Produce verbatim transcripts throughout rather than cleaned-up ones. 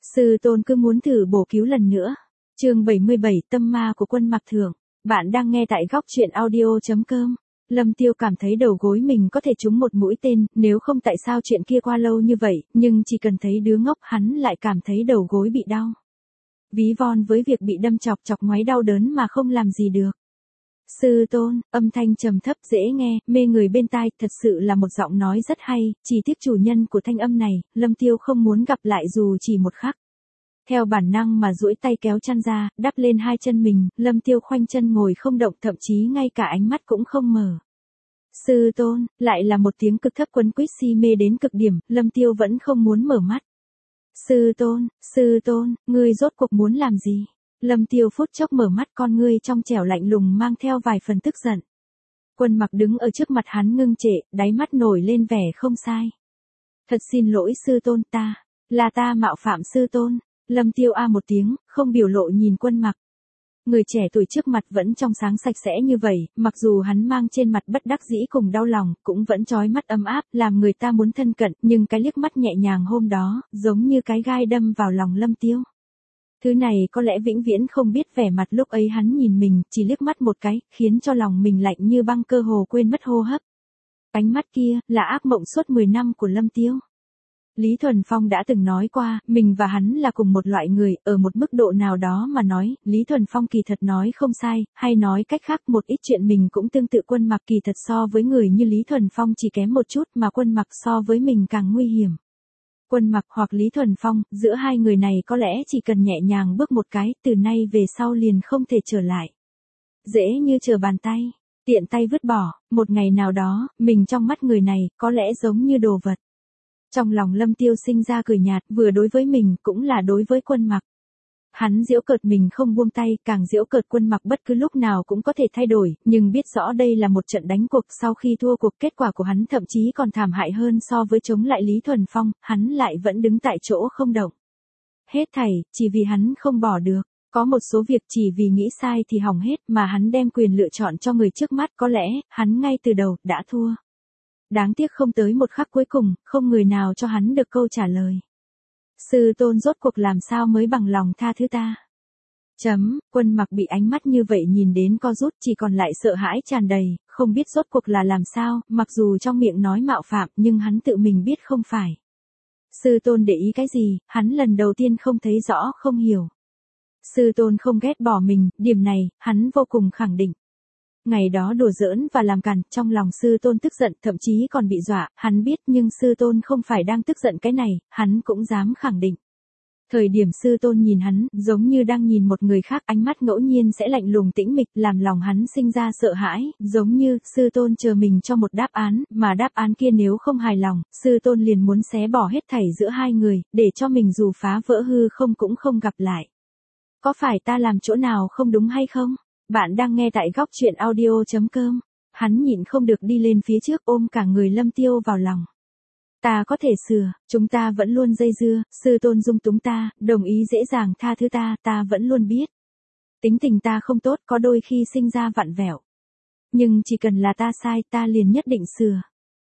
Sư tôn cứ muốn thử bổ cứu lần nữa. Chương bảy mươi bảy Tâm ma của Quân Mặc Thượng. Bạn đang nghe tại góc truyện audio chấm com. Lâm Tiêu cảm thấy đầu gối mình có thể trúng một mũi tên, nếu không tại sao chuyện kia qua lâu như vậy, nhưng chỉ cần thấy đứa ngốc hắn lại cảm thấy đầu gối bị đau. Ví von với việc bị đâm chọc chọc ngoáy đau đớn mà không làm gì được. Sư tôn, âm thanh trầm thấp dễ nghe, mê người bên tai, thật sự là một giọng nói rất hay, chỉ tiếc chủ nhân của thanh âm này, Lâm Tiêu không muốn gặp lại dù chỉ một khắc. Theo bản năng mà duỗi tay kéo chăn ra, đắp lên hai chân mình, Lâm Tiêu khoanh chân ngồi không động, thậm chí ngay cả ánh mắt cũng không mở. Sư tôn, lại là một tiếng cực thấp quấn quýt si mê đến cực điểm, Lâm Tiêu vẫn không muốn mở mắt. Sư tôn, sư tôn, ngươi rốt cuộc muốn làm gì? Lâm Tiêu phút chốc mở mắt, con ngươi trong trẻo lạnh lùng mang theo vài phần tức giận. Quân Mặc đứng ở trước mặt hắn ngưng trệ, đáy mắt nổi lên vẻ không sai. Thật xin lỗi sư tôn, ta, là ta mạo phạm sư tôn. Lâm Tiêu a một tiếng, không biểu lộ nhìn Quân Mặc. Người trẻ tuổi trước mặt vẫn trong sáng sạch sẽ như vậy, mặc dù hắn mang trên mặt bất đắc dĩ cùng đau lòng, cũng vẫn trói mắt ấm áp, làm người ta muốn thân cận, nhưng cái liếc mắt nhẹ nhàng hôm đó, giống như cái gai đâm vào lòng Lâm Tiêu. Thứ này có lẽ vĩnh viễn không biết vẻ mặt lúc ấy hắn nhìn mình, chỉ liếc mắt một cái, khiến cho lòng mình lạnh như băng, cơ hồ quên mất hô hấp. Ánh mắt kia, là ác mộng suốt mười năm của Lâm Tiêu. Lý Thuần Phong đã từng nói qua, mình và hắn là cùng một loại người, ở một mức độ nào đó mà nói, Lý Thuần Phong kỳ thật nói không sai, hay nói cách khác một ít chuyện mình cũng tương tự. Quân Mặc kỳ thật so với người như Lý Thuần Phong chỉ kém một chút, mà Quân Mặc so với mình càng nguy hiểm. Quân Mặc hoặc Lý Thuần Phong, giữa hai người này có lẽ chỉ cần nhẹ nhàng bước một cái, từ nay về sau liền không thể trở lại. Dễ như trở bàn tay, tiện tay vứt bỏ, một ngày nào đó, mình trong mắt người này, có lẽ giống như đồ vật. Trong lòng Lâm Tiêu sinh ra cười nhạt, vừa đối với mình, cũng là đối với Quân Mặc. Hắn giễu cợt mình không buông tay, càng giễu cợt Quân Mặc bất cứ lúc nào cũng có thể thay đổi, nhưng biết rõ đây là một trận đánh cuộc, sau khi thua cuộc kết quả của hắn thậm chí còn thảm hại hơn so với chống lại Lý Thuần Phong, hắn lại vẫn đứng tại chỗ không động. Hết thảy, chỉ vì hắn không bỏ được, có một số việc chỉ vì nghĩ sai thì hỏng hết, mà hắn đem quyền lựa chọn cho người trước mắt, có lẽ, hắn ngay từ đầu, đã thua. Đáng tiếc không tới một khắc cuối cùng, không người nào cho hắn được câu trả lời. Sư tôn rốt cuộc làm sao mới bằng lòng tha thứ ta? Chấm, Quân Mặc bị ánh mắt như vậy nhìn đến co rút, chỉ còn lại sợ hãi tràn đầy, không biết rốt cuộc là làm sao, mặc dù trong miệng nói mạo phạm, nhưng hắn tự mình biết không phải. Sư tôn để ý cái gì, hắn lần đầu tiên không thấy rõ, không hiểu. Sư tôn không ghét bỏ mình, điểm này, hắn vô cùng khẳng định. Ngày đó đùa giỡn và làm càn, trong lòng sư tôn tức giận, thậm chí còn bị dọa, hắn biết nhưng sư tôn không phải đang tức giận cái này, hắn cũng dám khẳng định. Thời điểm sư tôn nhìn hắn, giống như đang nhìn một người khác, ánh mắt ngẫu nhiên sẽ lạnh lùng tĩnh mịch, làm lòng hắn sinh ra sợ hãi, giống như, sư tôn chờ mình cho một đáp án, mà đáp án kia nếu không hài lòng, sư tôn liền muốn xé bỏ hết thảy giữa hai người, để cho mình dù phá vỡ hư không cũng không gặp lại. Có phải ta làm chỗ nào không đúng hay không? Bạn đang nghe tại góc truyện audio chấm com. Hắn nhịn không được đi lên phía trước, ôm cả người Lâm Tiêu vào lòng. Ta có thể sửa, chúng ta vẫn luôn dây dưa, sư tôn dung túng ta, đồng ý dễ dàng tha thứ ta, ta vẫn luôn biết. Tính tình ta không tốt, có đôi khi sinh ra vặn vẹo. Nhưng chỉ cần là ta sai, ta liền nhất định sửa.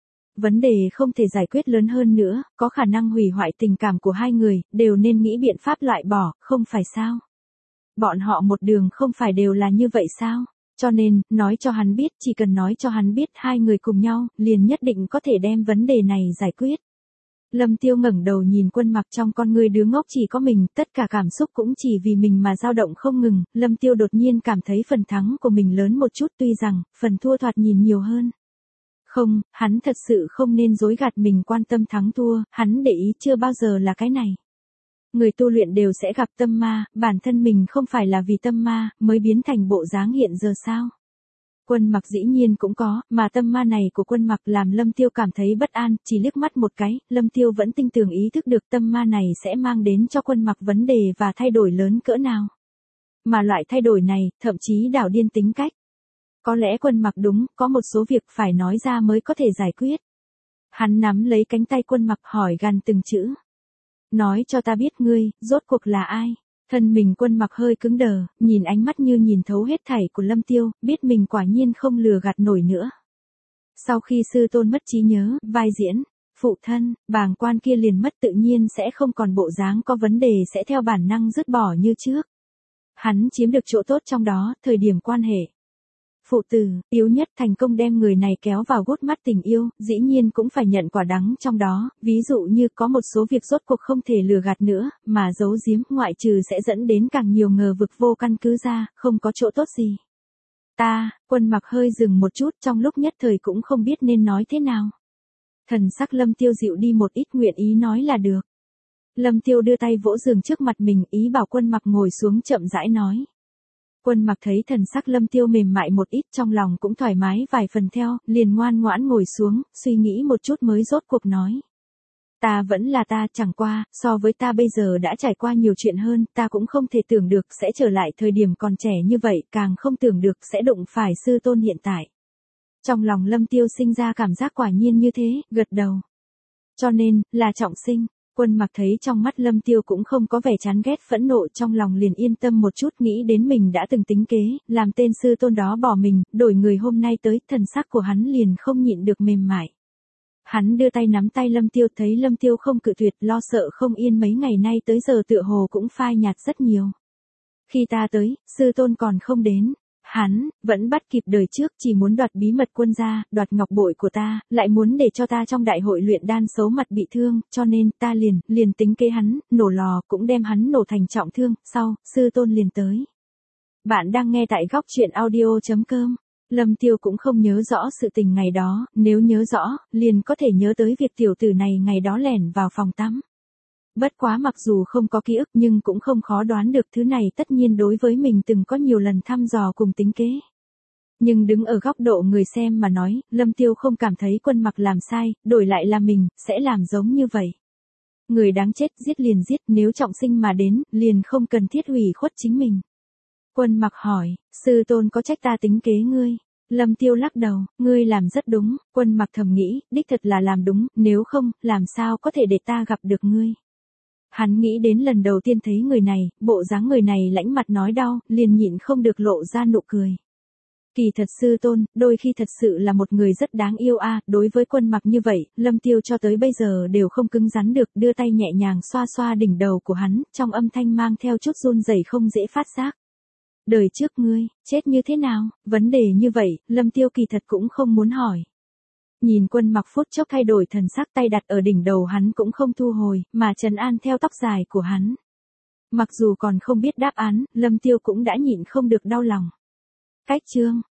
Vấn đề không thể giải quyết lớn hơn nữa, có khả năng hủy hoại tình cảm của hai người, đều nên nghĩ biện pháp loại bỏ, không phải sao? Bọn họ một đường không phải đều là như vậy sao? Cho nên, nói cho hắn biết, chỉ cần nói cho hắn biết hai người cùng nhau, liền nhất định có thể đem vấn đề này giải quyết. Lâm Tiêu ngẩng đầu nhìn Quân Mặc, trong con người đứa ngốc chỉ có mình, tất cả cảm xúc cũng chỉ vì mình mà dao động không ngừng. Lâm Tiêu đột nhiên cảm thấy phần thắng của mình lớn một chút, tuy rằng, phần thua thoạt nhìn nhiều hơn. Không, hắn thật sự không nên dối gạt mình quan tâm thắng thua, hắn để ý chưa bao giờ là cái này. Người tu luyện đều sẽ gặp tâm ma, bản thân mình không phải là vì tâm ma, mới biến thành bộ dáng hiện giờ sao? Quân Mặc dĩ nhiên cũng có, mà tâm ma này của Quân Mặc làm Lâm Tiêu cảm thấy bất an, chỉ liếc mắt một cái, Lâm Tiêu vẫn tinh tường ý thức được tâm ma này sẽ mang đến cho Quân Mặc vấn đề và thay đổi lớn cỡ nào. Mà loại thay đổi này, thậm chí đảo điên tính cách. Có lẽ Quân Mặc đúng, có một số việc phải nói ra mới có thể giải quyết. Hắn nắm lấy cánh tay Quân Mặc hỏi gằn từng chữ. Nói cho ta biết ngươi, rốt cuộc là ai? Thân mình Quân Mặc hơi cứng đờ, nhìn ánh mắt như nhìn thấu hết thảy của Lâm Tiêu, biết mình quả nhiên không lừa gạt nổi nữa. Sau khi sư tôn mất trí nhớ, vai diễn, Phụ thân, bàng quan kia liền mất tự nhiên sẽ không còn bộ dáng có vấn đề sẽ theo bản năng dứt bỏ như trước. Hắn chiếm được chỗ tốt trong đó, thời điểm quan hệ. Phụ tử, yếu nhất thành công đem người này kéo vào gút mắt tình yêu, dĩ nhiên cũng phải nhận quả đắng trong đó, ví dụ như có một số việc rốt cuộc không thể lừa gạt nữa, mà giấu giếm ngoại trừ sẽ dẫn đến càng nhiều ngờ vực vô căn cứ ra, không có chỗ tốt gì. Ta, Quân Mặc hơi dừng một chút trong lúc nhất thời cũng không biết nên nói thế nào. Thần sắc Lâm Tiêu dịu đi một ít nguyện ý nói là được. Lâm Tiêu đưa tay vỗ giường trước mặt mình ý bảo Quân Mặc ngồi xuống chậm rãi nói. Quân Mặc thấy thần sắc Lâm Tiêu mềm mại một ít trong lòng cũng thoải mái vài phần theo, liền ngoan ngoãn ngồi xuống, suy nghĩ một chút mới rốt cuộc nói. Ta vẫn là ta, chẳng qua, so với ta bây giờ đã trải qua nhiều chuyện hơn, ta cũng không thể tưởng được sẽ trở lại thời điểm còn trẻ như vậy, càng không tưởng được sẽ đụng phải sư tôn hiện tại. Trong lòng Lâm Tiêu sinh ra cảm giác quả nhiên như thế, gật đầu. Cho nên, là trọng sinh. Quân Mặc thấy trong mắt Lâm Tiêu cũng không có vẻ chán ghét phẫn nộ trong lòng liền yên tâm một chút nghĩ đến mình đã từng tính kế, làm tên sư tôn đó bỏ mình, đổi người hôm nay tới, thần sắc của hắn liền không nhịn được mềm mại. Hắn đưa tay nắm tay Lâm Tiêu thấy Lâm Tiêu không cự tuyệt lo sợ không yên mấy ngày nay tới giờ tựa hồ cũng phai nhạt rất nhiều. Khi ta tới, sư tôn còn không đến. Hắn, vẫn bắt kịp đời trước chỉ muốn đoạt bí mật quân gia, đoạt ngọc bội của ta, lại muốn để cho ta trong đại hội luyện đan xấu mặt bị thương, cho nên, ta liền, liền tính kế hắn, nổ lò, cũng đem hắn nổ thành trọng thương, sau, sư tôn liền tới. Bạn đang nghe tại góc truyện audio chấm com. Lâm Tiêu cũng không nhớ rõ sự tình ngày đó, nếu nhớ rõ, liền có thể nhớ tới việc tiểu tử này ngày đó lẻn vào phòng tắm. Bất quá mặc dù không có ký ức nhưng cũng không khó đoán được thứ này tất nhiên đối với mình từng có nhiều lần thăm dò cùng tính kế. Nhưng đứng ở góc độ người xem mà nói, Lâm Tiêu không cảm thấy Quân Mặc làm sai, đổi lại là mình, sẽ làm giống như vậy. Người đáng chết giết liền giết, nếu trọng sinh mà đến, liền không cần thiết hủy khuất chính mình. Quân Mặc hỏi, sư tôn có trách ta tính kế ngươi? Lâm Tiêu lắc đầu, ngươi làm rất đúng. Quân Mặc thầm nghĩ, đích thật là làm đúng, nếu không, làm sao có thể để ta gặp được ngươi? Hắn nghĩ đến lần đầu tiên thấy người này, bộ dáng người này lãnh mặt nói đau, liền nhịn không được lộ ra nụ cười. Kỳ thật sư tôn, đôi khi thật sự là một người rất đáng yêu a. À, đối với Quân Mặc như vậy, Lâm Tiêu cho tới bây giờ đều không cứng rắn được, đưa tay nhẹ nhàng xoa xoa đỉnh đầu của hắn, trong âm thanh mang theo chút run rẩy không dễ phát giác. Đời trước ngươi, chết như thế nào? Vấn đề như vậy, Lâm Tiêu kỳ thật cũng không muốn hỏi. Nhìn Quân Mặc phút chốc thay đổi thần sắc tay đặt ở đỉnh đầu hắn cũng không thu hồi, mà trấn an theo tóc dài của hắn. Mặc dù còn không biết đáp án, Lâm Tiêu cũng đã nhịn không được đau lòng. Cách chương,